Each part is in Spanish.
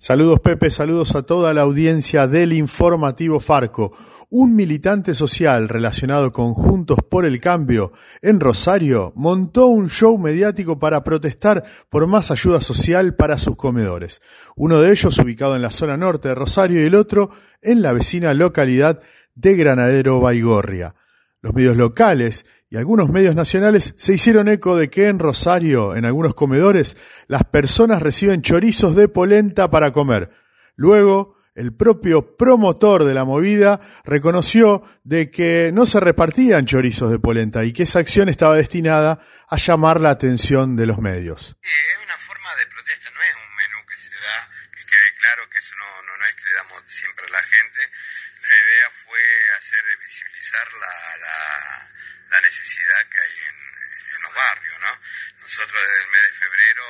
Saludos Pepe, saludos a toda la audiencia del Informativo Farco. Un militante social relacionado con Juntos por el Cambio en Rosario montó un show mediático para protestar por más ayuda social para sus comedores. Uno de ellos ubicado en la zona norte de Rosario y el otro en la vecina localidad de Granadero Baigorria. Los medios locales y algunos medios nacionales se hicieron eco de que en Rosario, en algunos comedores, las personas reciben chorizos de polenta para comer. Luego, el propio promotor de la movida reconoció de que no se repartían chorizos de polenta y que esa acción estaba destinada a llamar la atención de los medios. Es una forma de protesta, no es un menú que se da, que quede claro que eso no es que le damos siempre a la gente. La idea fue hacer visibilizar la necesidad que hay en los barrios, ¿no? Nosotros desde el mes de febrero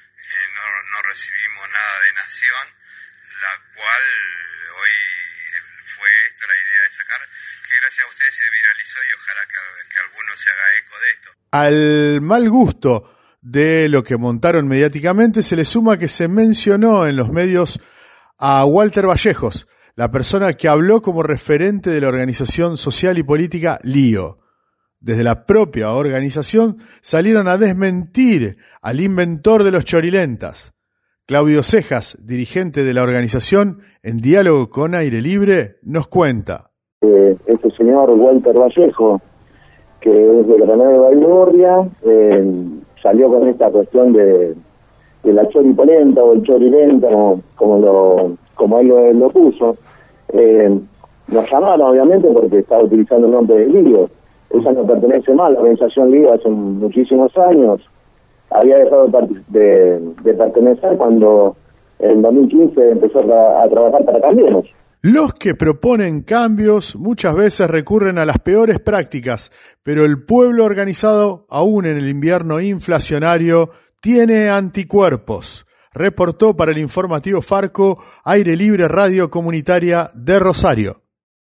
no recibimos nada de Nación, la cual hoy fue esto la idea de sacar, que gracias a ustedes se viralizó y ojalá que alguno se haga eco de esto. Al mal gusto de lo que montaron mediáticamente se le suma que se mencionó en los medios a Walter Vallejos, la persona que habló como referente de la organización social y política LIO. Desde la propia organización salieron a desmentir al inventor de los chorilentas. Claudio Cejas, dirigente de la organización, en diálogo con Aire Libre, nos cuenta. Este señor Walter Vallejo, que es de Granadero Baigorria, salió con esta cuestión de la choripolenta o el chorilenta, como él lo puso. Nos llamaron obviamente porque estaba utilizando el nombre de LIO. Ella no pertenece más a la organización LIO hace muchísimos años. Había dejado de pertenecer cuando en 2015 empezó a trabajar para Cambiemos. Los que proponen cambios muchas veces recurren a las peores prácticas, pero el pueblo organizado, aún en el invierno inflacionario, tiene anticuerpos. Reportó para el Informativo Farco, Aire Libre Radio Comunitaria de Rosario.